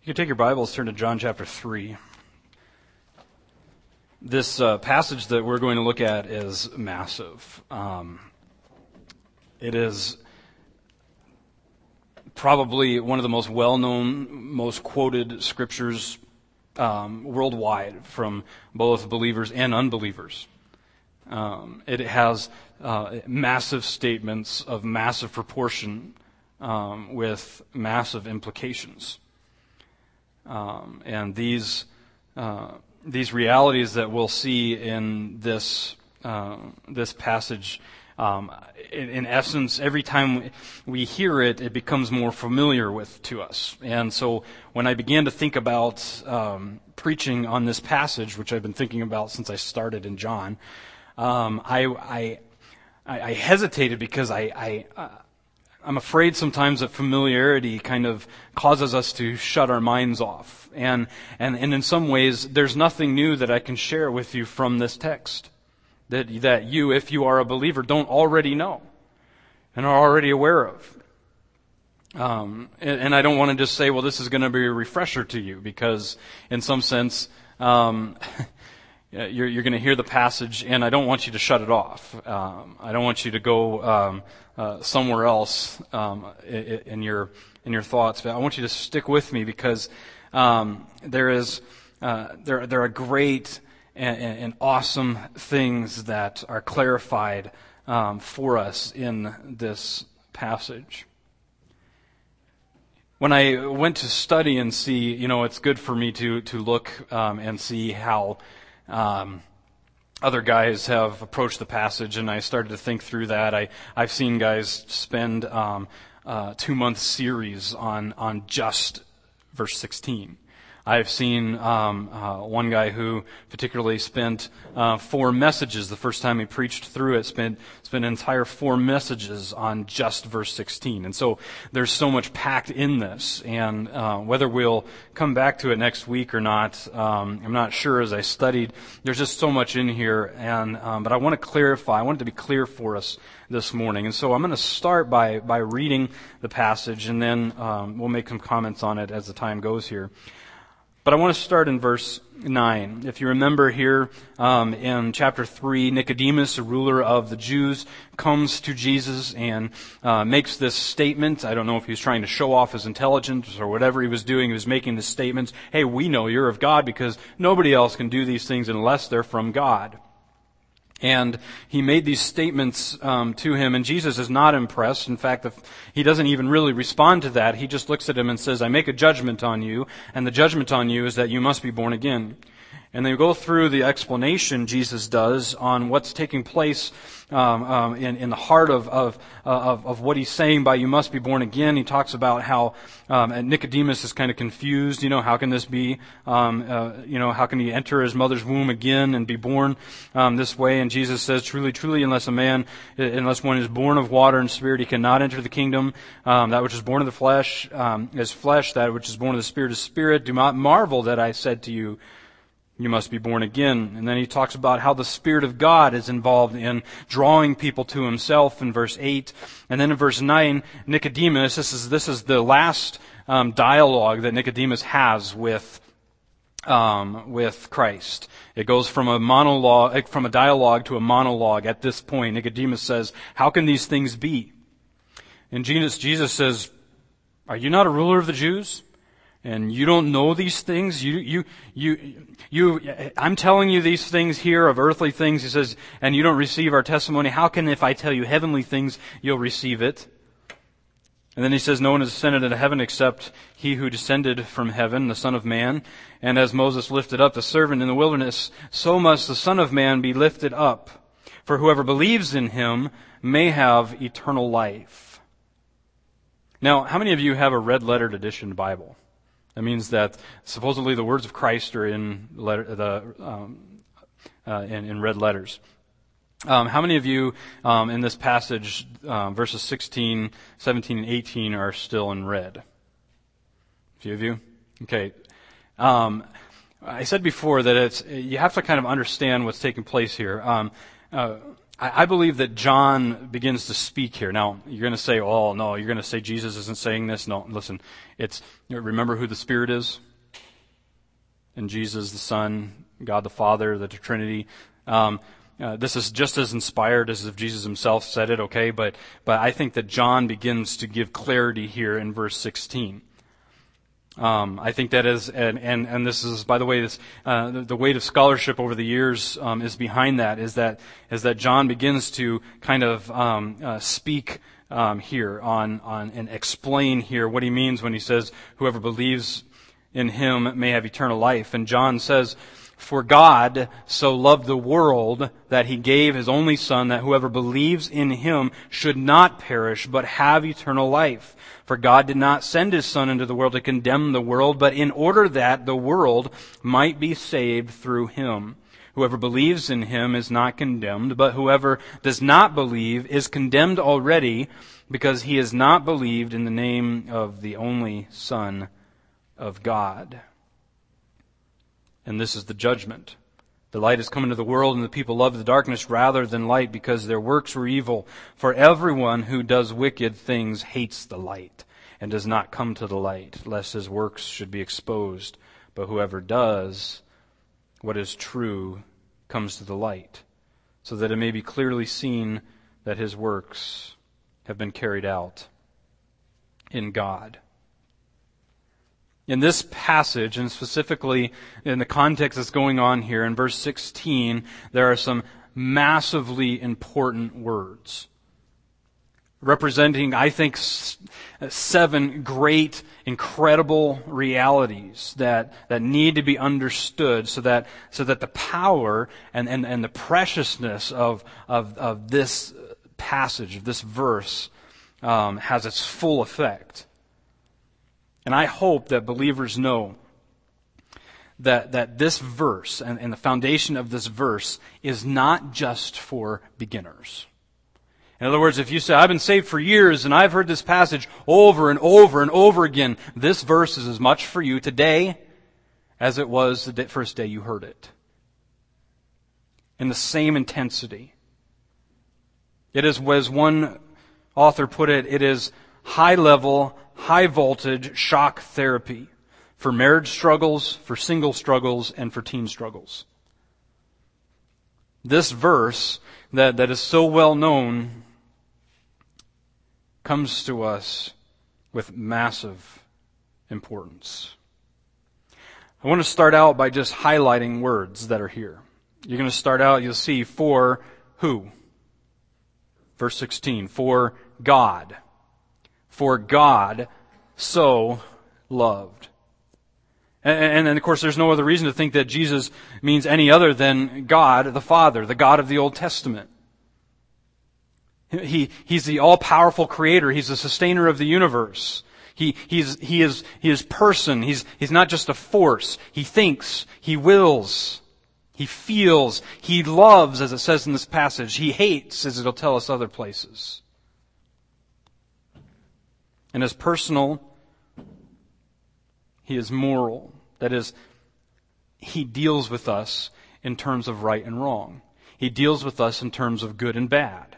You can take your Bibles, turn to John chapter 3. This passage that we're going to look at is massive. It is probably one of the most well-known, most quoted scriptures worldwide from both believers and unbelievers. It has massive statements of massive proportion with massive implications. And these realities that we'll see in this passage, in essence, every time we hear it, it becomes more familiar to us. And so, when I began to think about preaching on this passage, which I've been thinking about since I started in John, I hesitated because I'm afraid sometimes that familiarity kind of causes us to shut our minds off. And in some ways, there's nothing new that I can share with you from this text that you, if you are a believer, don't already know and are already aware of. And I don't want to just say, well, this is going to be a refresher to you, because in some sense, you're going to hear the passage, and I don't want you to shut it off. I don't want you to go somewhere else in your thoughts, but I want you to stick with me, because there are great and awesome things that are clarified for us in this passage. When I went to study and see, it's good for me to look and see how other guys have approached the passage, and I started to think through that. I've seen guys spend 2-month series on just verse 16. I've seen one guy who particularly spent 4 messages. The first time he preached through it, spent an entire 4 messages on just verse 16. And so there's so much packed in this. And whether we'll come back to it next week or not, I'm not sure. As I studied, there's just so much in here. And but I want to clarify. I want it to be clear for us this morning. And so I'm going to start by reading the passage, and then we'll make some comments on it as the time goes here. But I want to start in verse 9. If you remember here in chapter 3, Nicodemus, a ruler of the Jews, comes to Jesus and makes this statement. I don't know if he was trying to show off his intelligence or whatever he was doing. He was making this statement, hey, we know you're of God, because nobody else can do these things unless they're from God. And he made these statements to him, and Jesus is not impressed. In fact, he doesn't even really respond to that. He just looks at him and says, I make a judgment on you, and the judgment on you is that you must be born again. And they go through the explanation Jesus does on what's taking place in the heart of what he's saying by you must be born again. He talks about how Nicodemus is kind of confused. How can this be? How can he enter his mother's womb again and be born this way? And Jesus says, truly, truly, unless one is born of water and spirit, he cannot enter the kingdom. That which is born of the flesh is flesh. That which is born of the spirit is spirit. Do not marvel that I said to you, you must be born again. And then he talks about how the Spirit of God is involved in drawing people to himself in verse 8. And then in verse 9, Nicodemus, this is the last dialogue that Nicodemus has with Christ. It goes from a dialogue to a monologue at this point. Nicodemus says, how can these things be? And Jesus says, are you not a ruler of the Jews? And you don't know these things? I'm telling you these things here of earthly things, he says, and you don't receive our testimony. How can, if I tell you heavenly things, you'll receive it? And then he says, no one has ascended into heaven except he who descended from heaven, the Son of Man. And as Moses lifted up the servant in the wilderness, so must the Son of Man be lifted up. For whoever believes in him may have eternal life. Now, how many of you have a red-lettered edition Bible? That means that supposedly the words of Christ are in red letters. How many of you in this passage, verses 16, 17, and 18 are still in red? A few of you? Okay. I said before that you have to kind of understand what's taking place here. I believe that John begins to speak here. Now, you're going to say, oh, no, you're going to say Jesus isn't saying this. No, listen, remember who the Spirit is? And Jesus, the Son, God the Father, the Trinity. This is just as inspired as if Jesus himself said it, okay? But I think that John begins to give clarity here in verse 16. I think that is, and this is, by the way, this the weight of scholarship over the years is behind that. Is that John begins to kind of speak here on and explain here what he means when he says, "Whoever believes in him may have eternal life." And John says, "For God so loved the world that he gave his only Son, that whoever believes in him should not perish, but have eternal life. For God did not send his Son into the world to condemn the world, but in order that the world might be saved through him. Whoever believes in him is not condemned, but whoever does not believe is condemned already, because he has not believed in the name of the only Son of God." And this is the judgment. "The light has come into the world, and the people loved the darkness rather than light, because their works were evil. For everyone who does wicked things hates the light, and does not come to the light, lest his works should be exposed. But whoever does what is true comes to the light, so that it may be clearly seen that his works have been carried out in God." In this passage, and specifically in the context that's going on here, in verse 16, there are some massively important words, representing, I think, 7 great, incredible realities that need to be understood so that the power and the preciousness of this passage, of this verse, has its full effect. And I hope that believers know that this verse and the foundation of this verse is not just for beginners. In other words, if you say, "I've been saved for years and I've heard this passage over and over and over again," this verse is as much for you today as it was the first day you heard it. In the same intensity. It is, as one author put it, it is high-level, high-voltage shock therapy for marriage struggles, for single struggles, and for teen struggles. This verse that is so well known comes to us with massive importance. I want to start out by just highlighting words that are here. You're going to start out, you'll see, for who? Verse 16, for God. For God so loved. And then, of course, there's no other reason to think that Jesus means any other than God the Father, the God of the Old Testament. He's the all-powerful creator. He's the sustainer of the universe. He is person. He's not just a force. He thinks. He wills. He feels. He loves, as it says in this passage. He hates, as it'll tell us other places. And as personal, He is moral. That is, He deals with us in terms of right and wrong. He deals with us in terms of good and bad.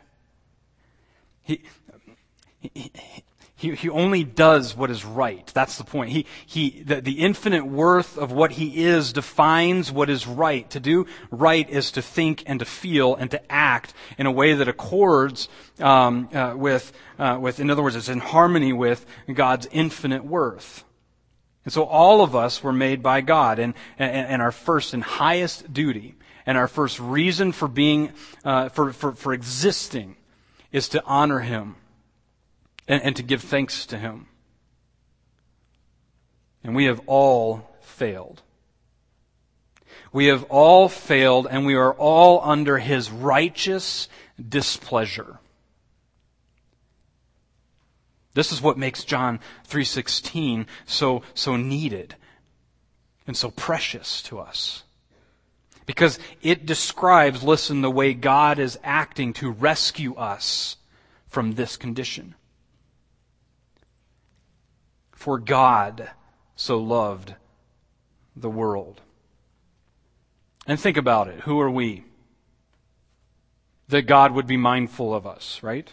He only does what is right. That's the point. The infinite worth of what He is defines what is right. To do right is to think and to feel and to act in a way that accords with, in other words, it's in harmony with God's infinite worth. And so all of us were made by God, and our first and highest duty and our first reason for being, for existing is to honor Him. And to give thanks to Him. And we have all failed. We have all failed, and we are all under His righteous displeasure. This is what makes John 3:16 so needed and so precious to us. Because it describes, listen, the way God is acting to rescue us from this condition. For God so loved the world. And think about it. Who are we? that God would be mindful of us, right?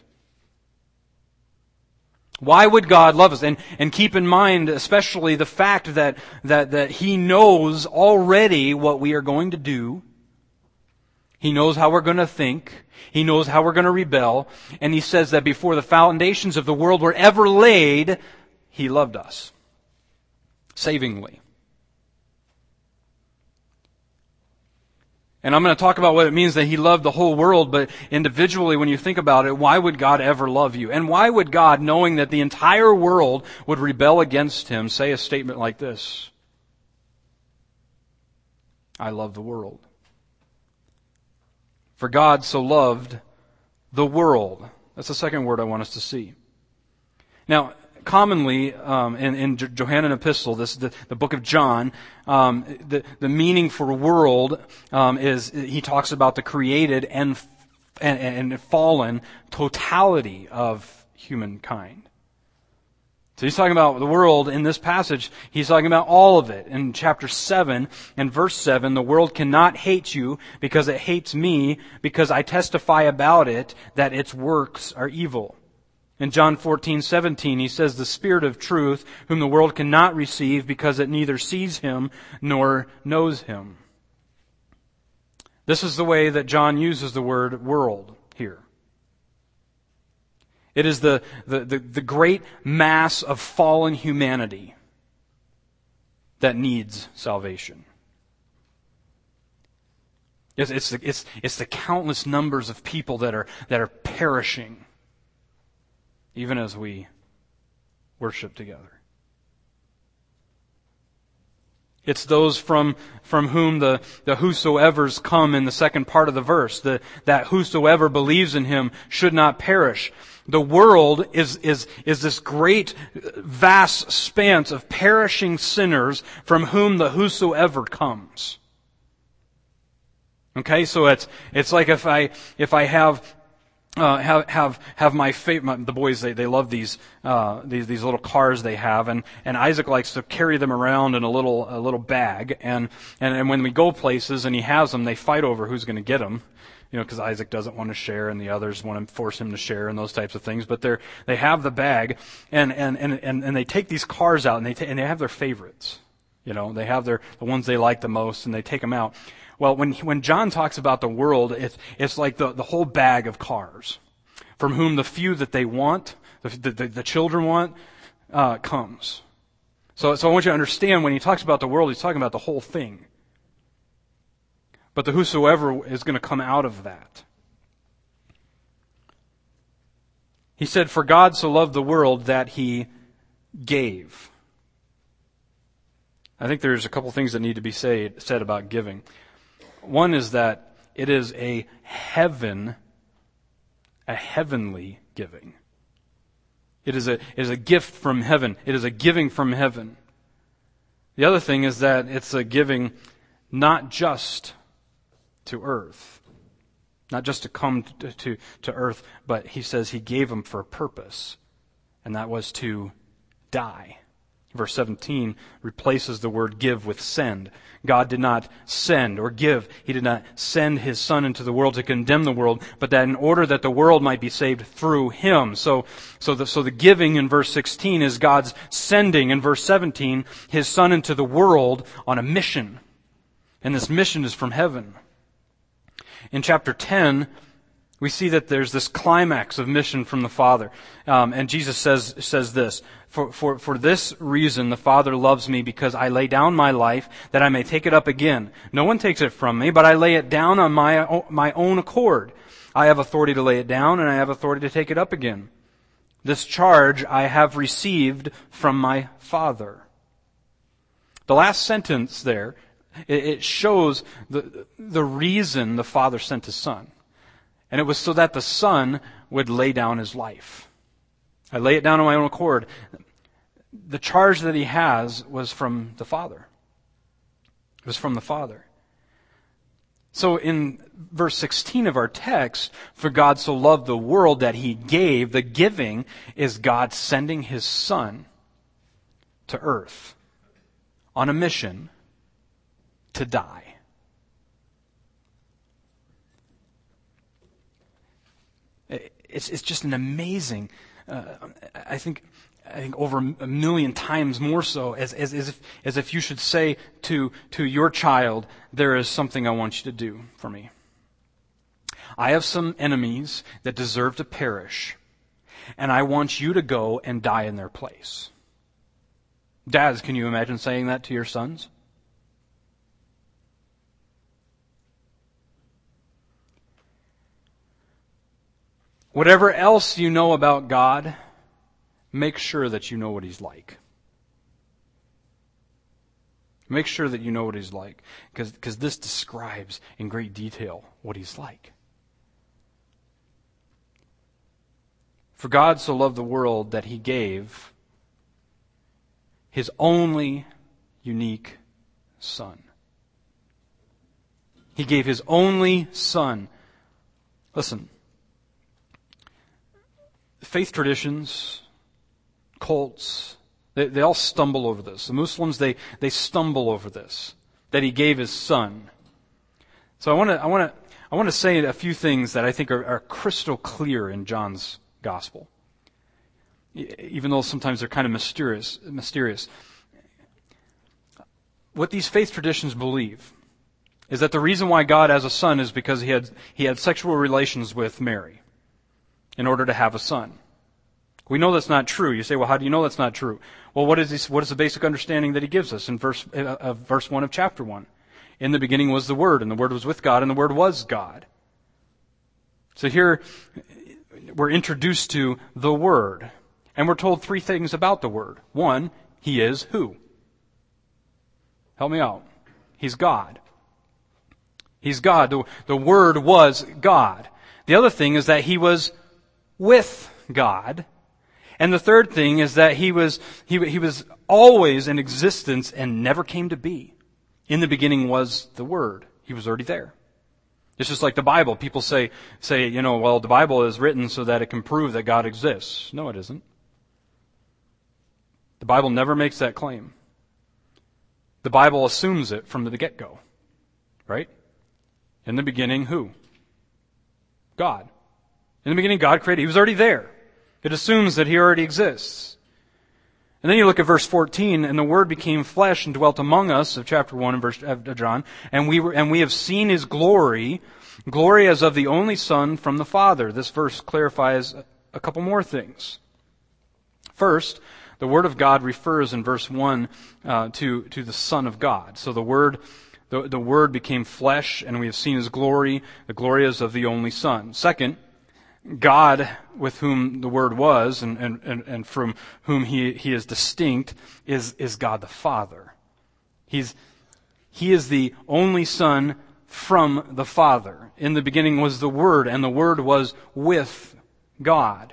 Why would God love us? And keep in mind especially the fact that He knows already what we are going to do. He knows how we're going to think. He knows how we're going to rebel. And He says that before the foundations of the world were ever laid, He loved us savingly. And I'm going to talk about what it means that He loved the whole world, but individually, when you think about it, why would God ever love you? And why would God, knowing that the entire world would rebel against Him, say a statement like this? I love the world. For God so loved the world. That's the second word I want us to see. Now, commonly in Johannine Epistle, the book of John, the meaning for world is he talks about the created and fallen totality of humankind. So he's talking about the world in this passage. He's talking about all of it. In chapter 7 and verse 7, the world cannot hate you because it hates me, because I testify about it that its works are evil. In John 14:17, he says, the Spirit of truth, whom the world cannot receive because it neither sees Him nor knows Him. This is the way that John uses the word world here. It is the great mass of fallen humanity that needs salvation. It's the countless numbers of people that are perishing, even as we worship together. It's those from whom the whosoevers come in the second part of the verse. That whosoever believes in Him should not perish. The world is this great, vast span of perishing sinners from whom the whosoever comes. Okay, so it's like if I have my favorite, the boys, they love these little cars they have, and Isaac likes to carry them around in a little bag, and when we go places and he has them, they fight over who's going to get them. Because Isaac doesn't want to share and the others want to force him to share and those types of things. But they have the bag and they take these cars out and they have their favorites. They have the ones they like the most and they take them out. Well, when John talks about the world, it's like the whole bag of cars, from whom the few that they want, the children want, comes. So I want you to understand when he talks about the world, he's talking about the whole thing. But the whosoever is going to come out of that. He said, for God so loved the world that He gave. I think there's a couple things that need to be said about giving. One is that it is a heavenly giving. It is a gift from heaven. It is a giving from heaven. The other thing is that it's a giving not just to earth. Not just to come to earth, but he says He gave them for a purpose, and that was to die. Verse 17 replaces the word give with send. God did not send or give. He did not send His Son into the world to condemn the world, but that in order that the world might be saved through Him. So the giving in verse 16 is God's sending in verse 17 His Son into the world on a mission. And this mission is from heaven. In chapter 10, we see that there's this climax of mission from the Father. And Jesus says this, For this reason the Father loves me, because I lay down my life that I may take it up again. No one takes it from me, but I lay it down on my own accord. I have authority to lay it down, and I have authority to take it up again. This charge I have received from my Father. The last sentence there, it shows the reason the Father sent His Son. And it was so that the Son would lay down His life. I lay it down on my own accord. The charge that He has was from the Father. It was from the Father. So in verse 16 of our text, for God so loved the world that He gave, the giving is God sending His Son to earth on a mission to die. it's just an amazing, I think over a million times more so, as if you should say to your child, there is something I want you to do for me. I have some enemies that deserve to perish, and I want you to go and die in their place. Dads, can you imagine saying that to your sons? Whatever else you know about God, make sure that you know what He's like. Make sure that you know what He's like, because this describes in great detail what He's like. For God so loved the world that He gave His only unique Son. He gave His only Son. Listen, faith traditions, cults, they all stumble over this. The Muslims, they stumble over this, that He gave His Son. So I want to say a few things that I think are crystal clear in John's Gospel, even though sometimes they're kind of mysterious. What these faith traditions believe is that the reason why God has a son is because he had sexual relations with Mary in order to have a son. We know that's not true. You say, well, how do you know that's not true? Well, what is the basic understanding that He gives us in verse 1 of chapter 1? In the beginning was the Word, and the Word was with God, and the Word was God. So here we're introduced to the Word, and we're told three things about the Word. One, He is who? Help me out. He's God. He's God. The Word was God. The other thing is that He was with God. And the third thing is that He was always in existence and never came to be. In the beginning was the Word. He was already there. It's just like the Bible. People say, well, the Bible is written so that it can prove that God exists. No, it isn't. The Bible never makes that claim. The Bible assumes it from the get-go. Right? In the beginning, who? God. In the beginning, God created. He was already there. It assumes that He already exists. And then you look at verse 14, and the Word became flesh and dwelt among us, of chapter 1 of John, and we have seen His glory as of the only Son from the Father. This verse clarifies a couple more things. First, the Word of God refers in verse 1 to the Son of God. So the Word became flesh, and we have seen His glory. The glory is of the only Son. Second, God, with whom the Word was, and from whom He is distinct, is God the Father. He is the only Son from the Father. In the beginning was the Word, and the Word was with God.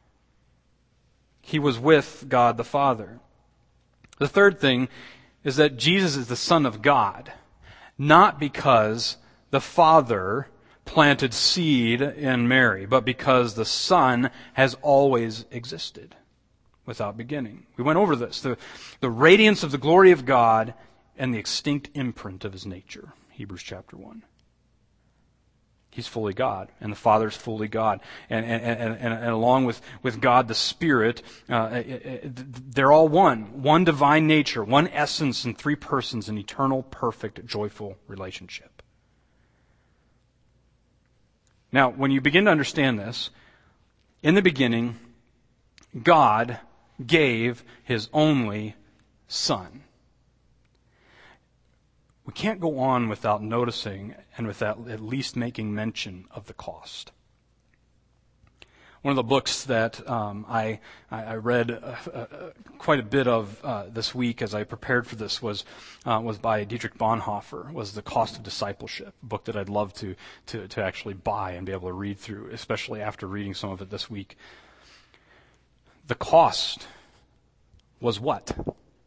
He was with God the Father. The third thing is that Jesus is the Son of God, not because the Father planted seed in Mary, but because the Son has always existed without beginning. We went over this. The radiance of the glory of God and the extinct imprint of His nature. Hebrews chapter 1. He's fully God, and the Father's fully God. And along with God the Spirit, they're all one. One divine nature, one essence in three persons, an eternal, perfect, joyful relationship. Now, when you begin to understand this, in the beginning, God gave His only Son. We can't go on without noticing and without at least making mention of the cost. One of the books that I read quite a bit of this week as I prepared for this was by Dietrich Bonhoeffer, was The Cost of Discipleship, a book that I'd love to actually buy and be able to read through, especially after reading some of it this week. The cost was what?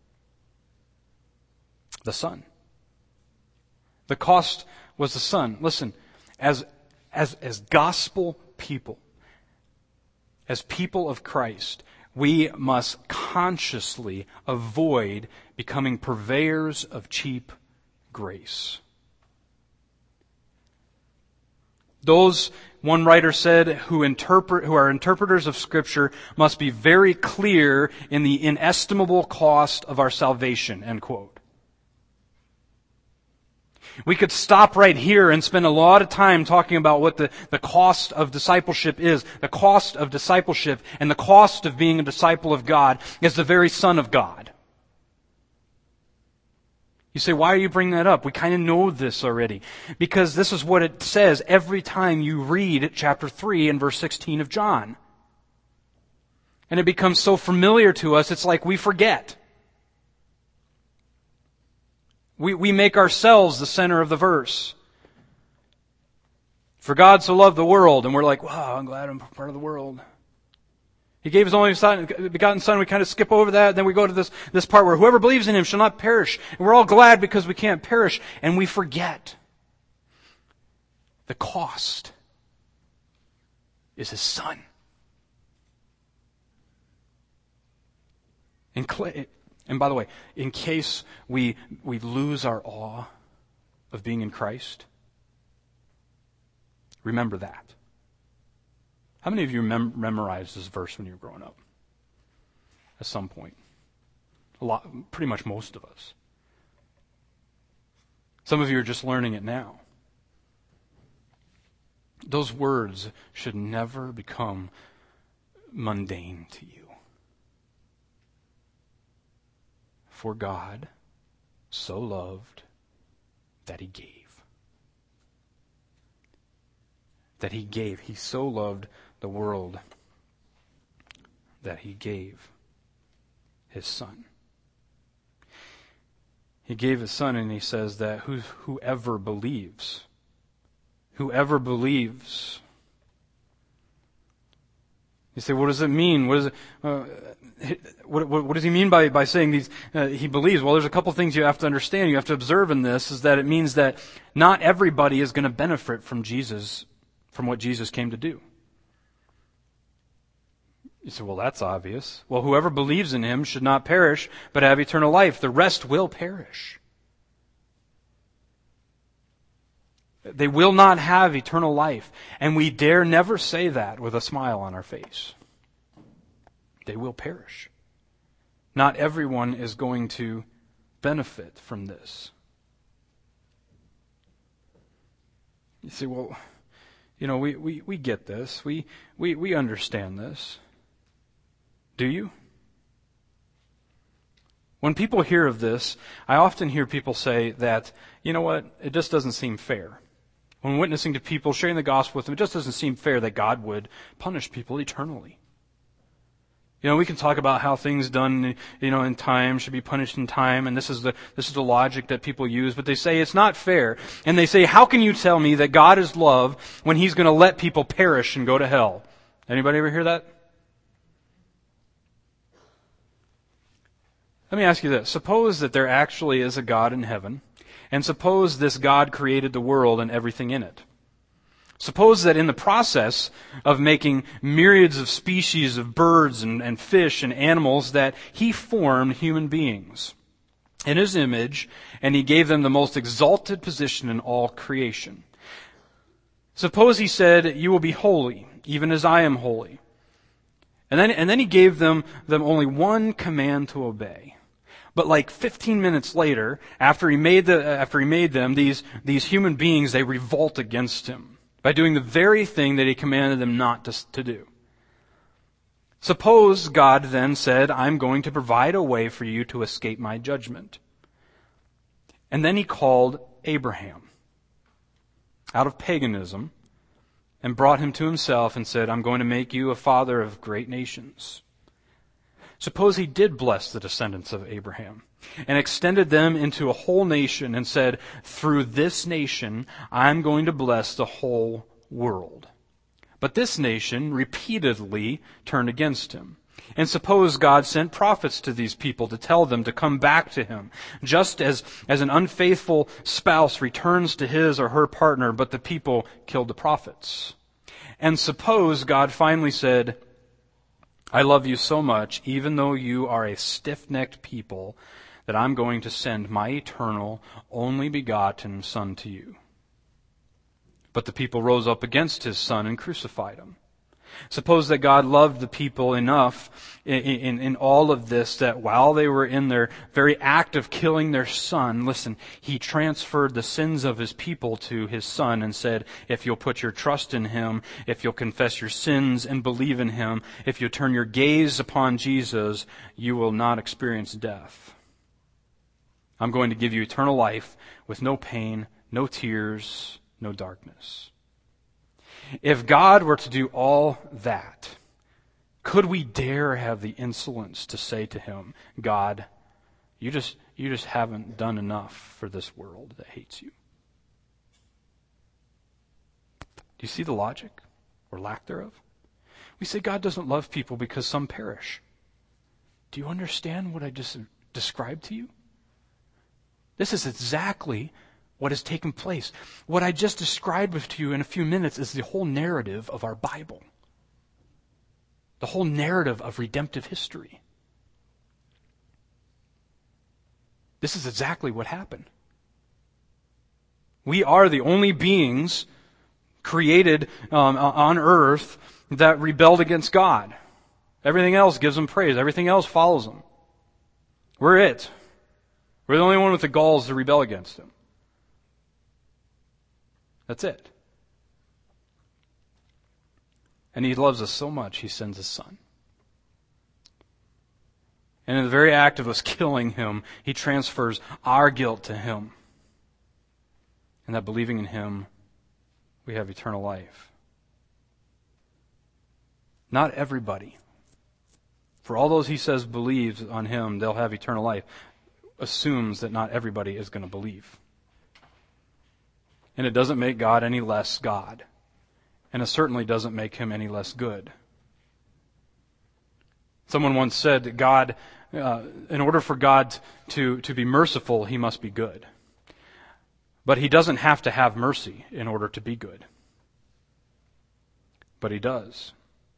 The Son. The cost was the Son. Listen, as gospel people, as people of Christ, we must consciously avoid becoming purveyors of cheap grace. Those, one writer said, who are interpreters of Scripture must be very clear in the inestimable cost of our salvation, end quote. We could stop right here and spend a lot of time talking about what the cost of discipleship is. The cost of discipleship and the cost of being a disciple of God is the very Son of God. You say, why are you bringing that up? We kind of know this already. Because this is what it says every time you read chapter 3 and verse 16 of John. And it becomes so familiar to us, it's like we forget. We make ourselves the center of the verse. For God so loved the world, and we're like, wow, I'm glad I'm part of the world. He gave His only begotten Son. We kind of skip over that. Then we go to this part where whoever believes in Him shall not perish. And we're all glad because we can't perish. And we forget the cost is His Son. And by the way, in case we lose our awe of being in Christ, remember that. How many of you memorized this verse when you were growing up? At some point. A lot, pretty much most of us. Some of you are just learning it now. Those words should never become mundane to you. For God so loved that He gave. That He gave. He so loved the world that He gave His Son. He gave His Son, and He says that whoever believes. You say, what does it mean? What does He mean by saying these? He believes. Well, there's a couple things you have to understand. You have to observe in this is that it means that not everybody is going to benefit from what Jesus came to do. You say, well, that's obvious. Well, whoever believes in Him should not perish, but have eternal life. The rest will perish. They will not have eternal life. And we dare never say that with a smile on our face. They will perish. Not everyone is going to benefit from this. You say, well, we get this. We understand this. Do you? When people hear of this, I often hear people say that, you know what, it just doesn't seem fair. When witnessing to people, sharing the gospel with them, it just doesn't seem fair that God would punish people eternally. We can talk about how things done, in time should be punished in time, and this is the logic that people use, but they say it's not fair. And they say, how can you tell me that God is love when He's going to let people perish and go to hell? Anybody ever hear that? Let me ask you this. Suppose that there actually is a God in heaven, and suppose this God created the world and everything in it. Suppose that in the process of making myriads of species of birds and fish and animals that He formed human beings in His image, and He gave them the most exalted position in all creation. Suppose He said, you will be holy, even as I am holy. And then He gave them only one command to obey. But like 15 minutes later, after he made them, these human beings, they revolt against Him by doing the very thing that He commanded them not to do. Suppose God then said, I'm going to provide a way for you to escape my judgment. And then He called Abraham out of paganism and brought him to Himself and said, I'm going to make you a father of great nations. Suppose He did bless the descendants of Abraham and extended them into a whole nation and said, through this nation, I'm going to bless the whole world. But this nation repeatedly turned against Him. And suppose God sent prophets to these people to tell them to come back to Him, just as an unfaithful spouse returns to his or her partner, but the people killed the prophets. And suppose God finally said, I love you so much, even though you are a stiff-necked people, that I'm going to send my eternal, only begotten Son to you. But the people rose up against his Son and crucified him. Suppose that God loved the people enough in all of this that while they were in their very act of killing their Son, listen, He transferred the sins of His people to His Son and said, if you'll put your trust in Him, if you'll confess your sins and believe in Him, if you turn your gaze upon Jesus, you will not experience death. I'm going to give you eternal life with no pain, no tears, no darkness. If God were to do all that, could we dare have the insolence to say to Him, God, you just haven't done enough for this world that hates you? Do you see the logic or lack thereof? We say God doesn't love people because some perish. Do you understand what I just described to you? This is exactly what has taken place. What I just described to you in a few minutes is the whole narrative of our Bible. The whole narrative of redemptive history. This is exactly what happened. We are the only beings created on earth that rebelled against God. Everything else gives Him praise. Everything else follows Him. We're it. We're the only one with the galls to rebel against Him. That's it. And He loves us so much, He sends His Son. And in the very act of us killing Him, He transfers our guilt to Him. And that believing in Him, we have eternal life. Not everybody. For all those He says believes on Him, they'll have eternal life, assumes that not everybody is going to believe. And it doesn't make God any less God. And it certainly doesn't make Him any less good. Someone once said that God, in order for God to be merciful, He must be good. But He doesn't have to have mercy in order to be good. But He does.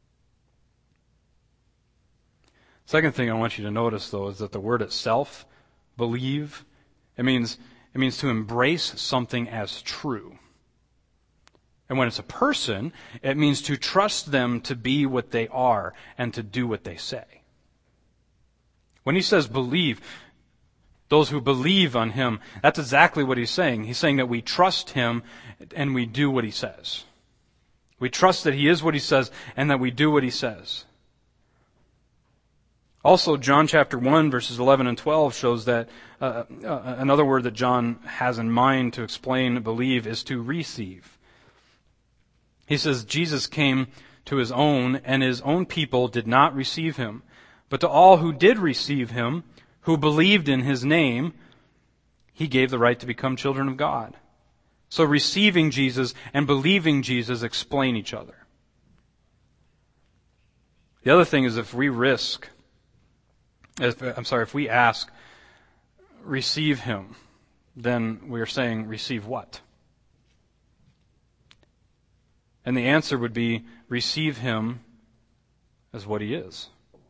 Second thing I want you to notice, though, is that the word itself, believe, it means to embrace something as true. And when it's a person, it means to trust them to be what they are and to do what they say. When He says believe, those who believe on Him, that's exactly what He's saying. He's saying that we trust Him and we do what He says. We trust that He is what He says and that we do what He says. Also, John chapter 1, verses 11 and 12 shows that another word that John has in mind to explain believe is to receive. He says, Jesus came to His own, and His own people did not receive Him. But to all who did receive Him, who believed in His name, He gave the right to become children of God. So receiving Jesus and believing Jesus explain each other. The other thing is if we ask, receive Him, then we are saying, receive what? And the answer would be, receive Him as what He is.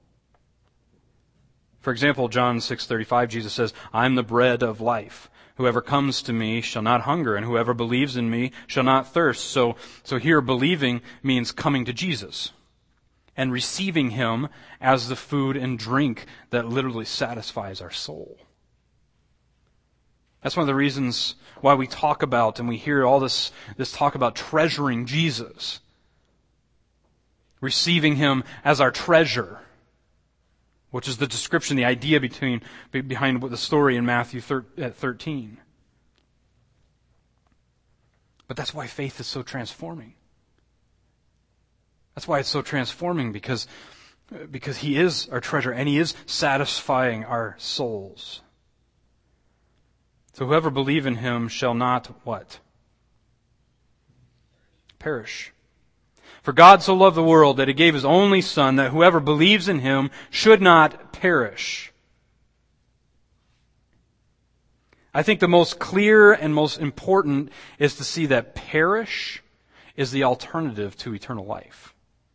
For example, John 6:35, Jesus says, I'm the bread of life. Whoever comes to me shall not hunger, and whoever believes in me shall not thirst. So here believing means coming to Jesus and receiving Him as the food and drink that literally satisfies our soul. That's one of the reasons why we talk about and we hear all this talk about treasuring Jesus. Receiving Him as our treasure, which is the description, the idea behind the story in Matthew 13. But that's why faith is so transforming. That's why it's so transforming, because He is our treasure and He is satisfying our souls. So whoever believes in Him shall not what? Perish. For God so loved the world that He gave His only Son, that whoever believes in Him should not perish. I think the most clear and most important is to see that perish is the alternative to eternal life.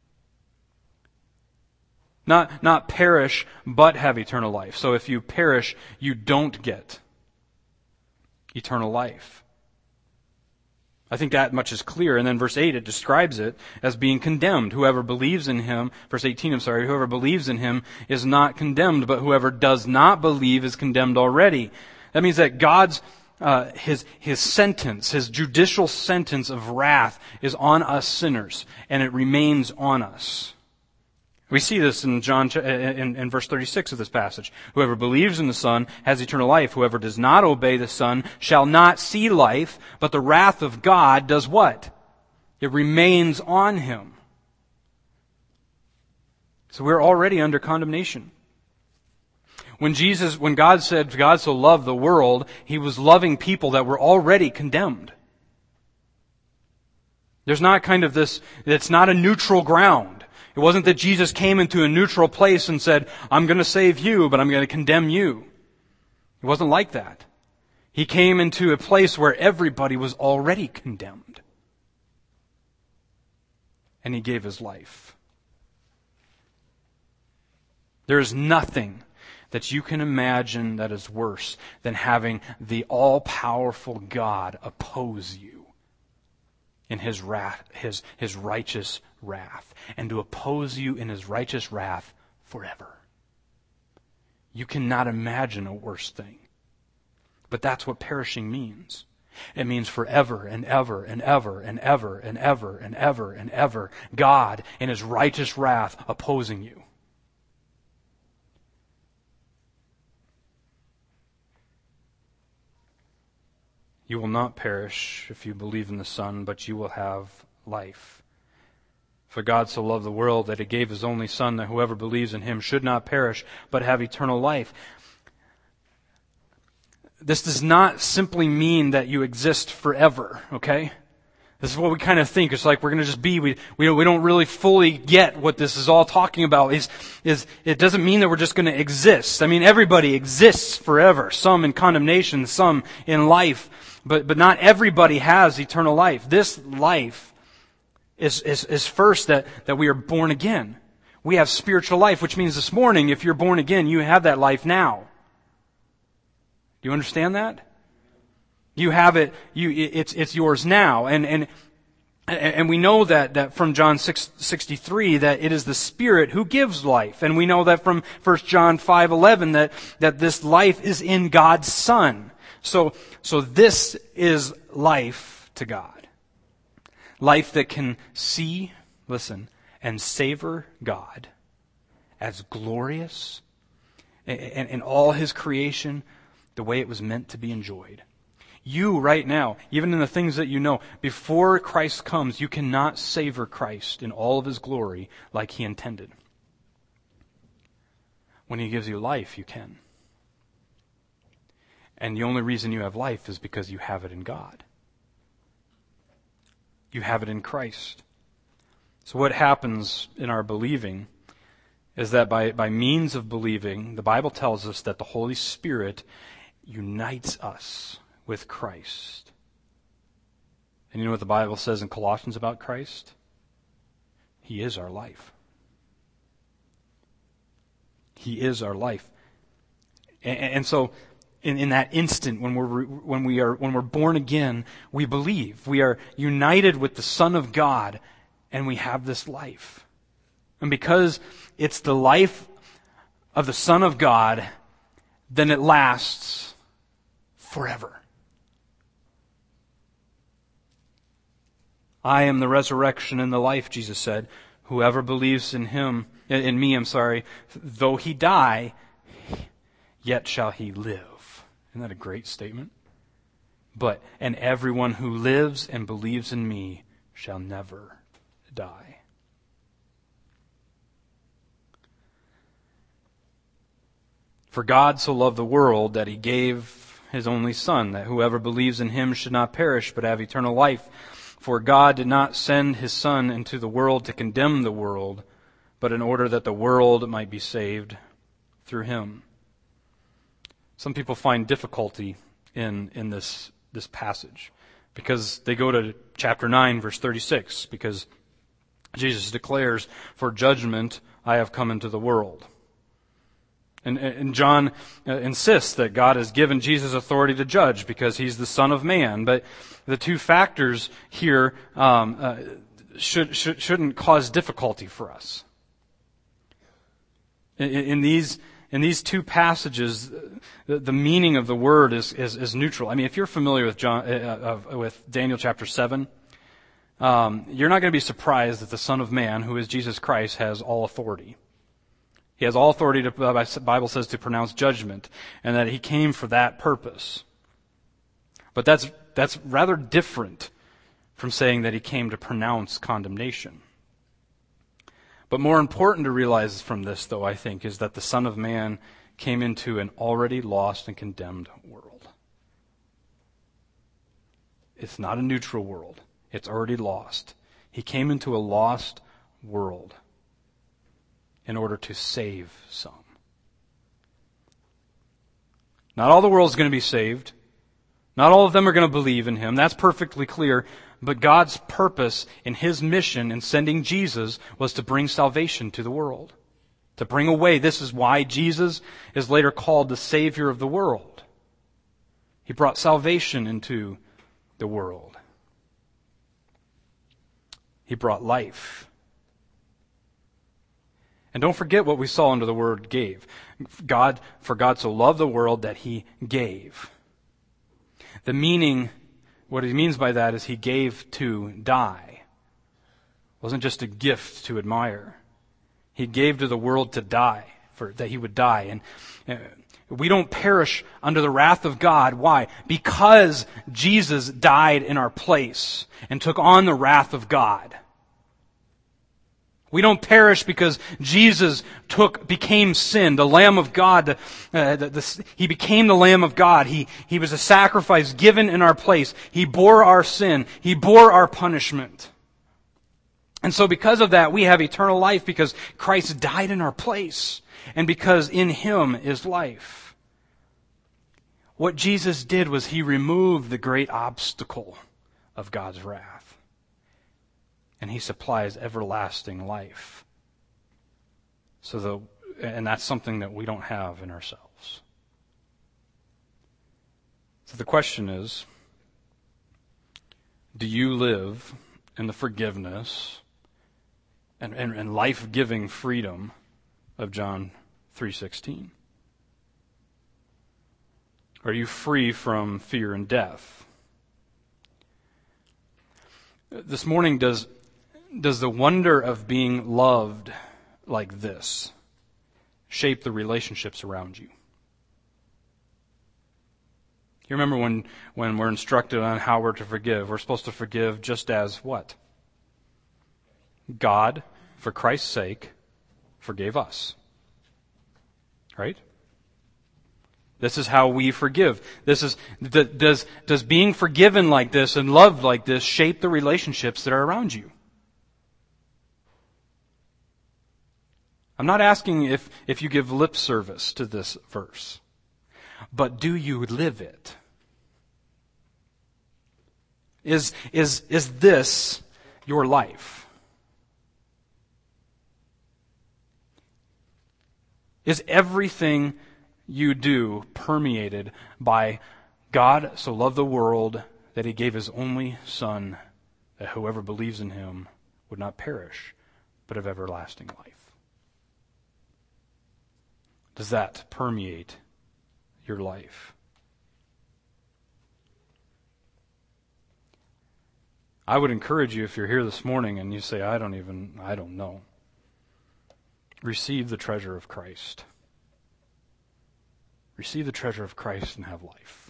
Not perish, but have eternal life. So if you perish, you don't get eternal life. I think that much is clear. And then verse 8, it describes it as being condemned. Whoever believes in him, verse 18, whoever believes in him is not condemned, but whoever does not believe is condemned already. That means that God's, his sentence, his judicial sentence of wrath is on us sinners, and it remains on us. We see this in in verse 36 of this passage. Whoever believes in the Son has eternal life. Whoever does not obey the Son shall not see life, but the wrath of God does what? It remains on him. So we're already under condemnation. When God said God so loved the world, He was loving people that were already condemned. There's not kind of this, it's not a neutral ground. It wasn't that Jesus came into a neutral place and said, I'm going to save you, but I'm going to condemn you. It wasn't like that. He came into a place where everybody was already condemned. And He gave His life. There is nothing that you can imagine that is worse than having the all-powerful God oppose you in His wrath, His righteous wrath, and to oppose you in His righteous wrath forever. You cannot imagine a worse thing. But that's what perishing means. It means forever and ever and ever and ever and ever and ever and ever, God in His righteous wrath opposing you. You will not perish if you believe in the Son, but you will have life. For God so loved the world that He gave His only Son, that whoever believes in Him should not perish, but have eternal life. This does not simply mean that you exist forever, okay? This is what we kind of think. It's like we're going to just be. We don't really fully get what this is all talking about. It doesn't mean that we're just going to exist. I mean, everybody exists forever. Some in condemnation, some in life. But not everybody has eternal life. This life is first that we are born again. We have spiritual life, which means this morning, if you're born again, you have that life now. Do you understand that? You have it. It's yours now, and we know that from John 6:63 that it is the Spirit who gives life, and we know that from 1 John 5:11 that this life is in God's Son. So this is life to God. Life that can see, listen, and savor God as glorious in all His creation, the way it was meant to be enjoyed. You right now, even in the things that you know, before Christ comes, you cannot savor Christ in all of His glory like He intended. When He gives you life, you can. And the only reason you have life is because you have it in God. You have it in Christ. So what happens in our believing is that by means of believing, the Bible tells us that the Holy Spirit unites us with Christ. And you know what the Bible says in Colossians about Christ? He is our life. He is our life. And so in that instant when we're born again, we believe. We are united with the Son of God, and we have this life. And because it's the life of the Son of God, then it lasts forever. I am the resurrection and the life, Jesus said. Whoever believes in me, though he die, yet shall he live. Isn't that a great statement? And everyone who lives and believes in me shall never die. For God so loved the world that He gave His only Son, that whoever believes in Him should not perish, but have eternal life. For God did not send His Son into the world to condemn the world, but in order that the world might be saved through Him. Some people find difficulty in this passage because they go to chapter 9, verse 36, because Jesus declares, "For judgment I have come into the world." And John insists that God has given Jesus authority to judge because he's the Son of Man. But the two factors here shouldn't cause difficulty for us. In these two passages, the meaning of the word is neutral. I mean, if you're familiar with Daniel chapter 7, you're not going to be surprised that the Son of Man, who is Jesus Christ, has all authority. He has all authority, the Bible says, to pronounce judgment, and that he came for that purpose. But that's rather different from saying that he came to pronounce condemnation. But more important to realize from this, though, I think, is that the Son of Man came into an already lost and condemned world. It's not a neutral world. It's already lost. He came into a lost world in order to save some. Not all the world is going to be saved. Not all of them are going to believe in him. That's perfectly clear. But God's purpose in his mission in sending Jesus was to bring salvation to the world. To bring away. This is why Jesus is later called the Savior of the world. He brought salvation into the world. He brought life. And don't forget what we saw under the word gave. For God so loved the world that he gave. The meaning, what he means by that is he gave to die. It wasn't just a gift to admire. He gave to the world to die, that he would die. And we don't perish under the wrath of God. Why? Because Jesus died in our place and took on the wrath of God. We don't perish because Jesus became sin, the Lamb of God. He became the Lamb of God. He was a sacrifice given in our place. He bore our sin. He bore our punishment. And so because of that, we have eternal life because Christ died in our place. And because in him is life. What Jesus did was he removed the great obstacle of God's wrath. And he supplies everlasting life. And that's something that we don't have in ourselves. So the question is, do you live in the forgiveness and life-giving freedom of John 3:16? Are you free from fear and death? This morning, does the wonder of being loved like this shape the relationships around you? You remember when we're instructed on how we're to forgive, we're supposed to forgive just as what? God, for Christ's sake, forgave us. Right? This is how we forgive. Does being forgiven like this and loved like this shape the relationships that are around you? I'm not asking if you give lip service to this verse, but do you live it? Is this your life? Is everything you do permeated by God so loved the world that he gave his only Son, that whoever believes in him would not perish, but have everlasting life? Does that permeate your life? I would encourage you, if you're here this morning and you say, I don't know. Receive the treasure of Christ. Receive the treasure of Christ and have life.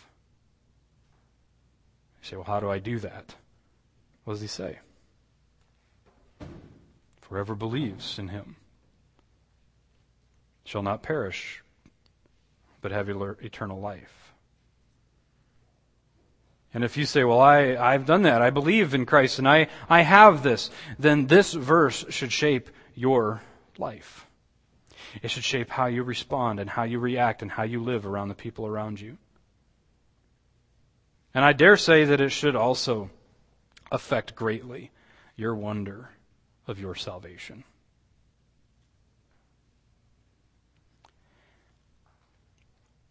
You say, well, how do I do that? What does he say? Whoever believes in him shall not perish, but have eternal life. And if you say, well, I've done that, I believe in Christ, and I have this, then this verse should shape your life. It should shape how you respond and how you react and how you live around the people around you. And I dare say that it should also affect greatly your wonder of your salvation.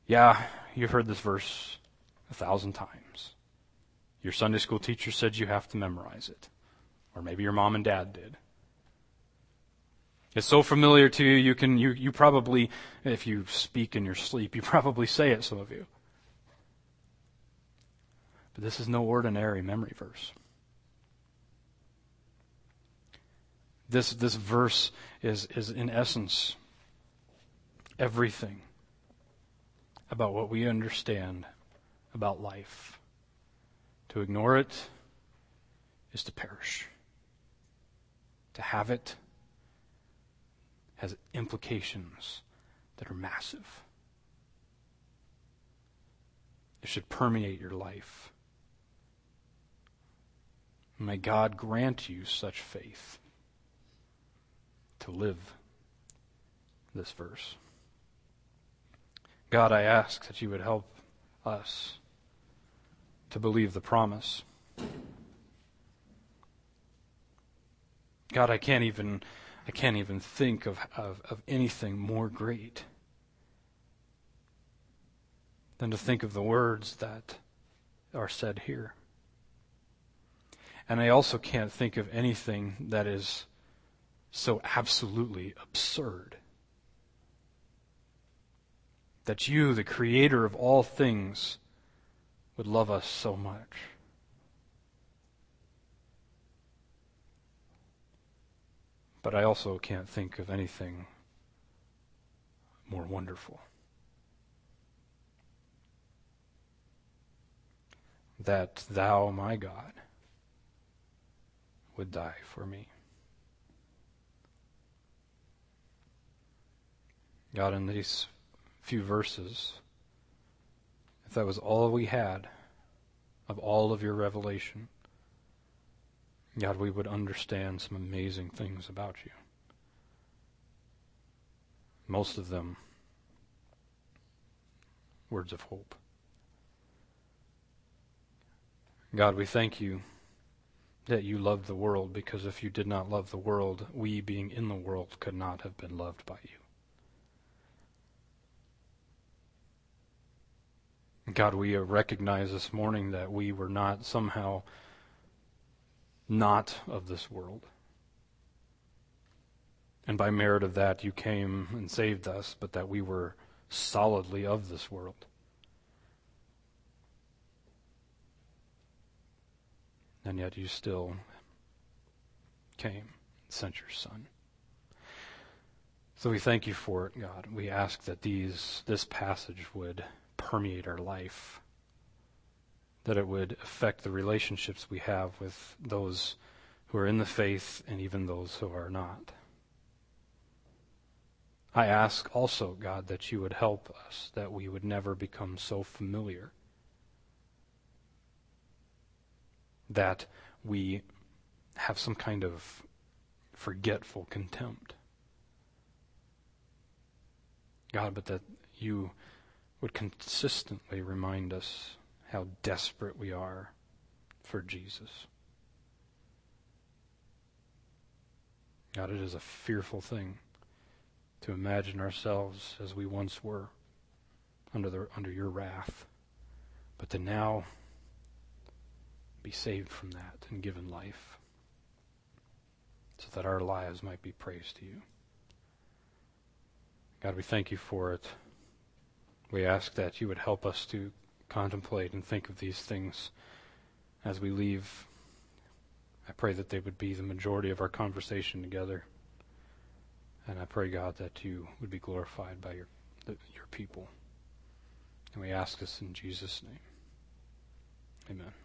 Yeah, you've heard this verse 1,000 times. Your Sunday school teacher said you have to memorize it. Or maybe your mom and dad did. It's so familiar to you, you probably, if you speak in your sleep, you probably say it, some of you. But this is no ordinary memory verse. This verse is in essence everything about what we understand about life. To ignore it is to perish. To have it has implications that are massive. It should permeate your life. May God grant you such faith to live this verse. God, I ask that you would help us to believe the promise. God, I can't even think of anything more great than to think of the words that are said here. And I also can't think of anything that is so absolutely absurd. That you, the creator of all things, would love us so much. But I also can't think of anything more wonderful. That thou, my God, would die for me. God, in these few verses, if that was all we had of all of your revelation, God, we would understand some amazing things about you. Most of them words of hope. God, we thank you that you loved the world, because if you did not love the world, we being in the world could not have been loved by you. God, we recognize this morning that we were not somehow not of this world. And by merit of that, you came and saved us, but that we were solidly of this world. And yet you still came and sent your Son. So we thank you for it, God. We ask that this passage would permeate our life, that it would affect the relationships we have with those who are in the faith and even those who are not. I ask also, God, that you would help us, that we would never become so familiar that we have some kind of forgetful contempt. God, but that you would consistently remind us how desperate we are for Jesus. God, it is a fearful thing to imagine ourselves as we once were under your wrath, but to now be saved from that and given life so that our lives might be praised to you. God, we thank you for it. We ask that you would help us to contemplate and think of these things as we leave. I pray that they would be the majority of our conversation together. And I pray, God, that you would be glorified by your people. And we ask this in Jesus' name. Amen.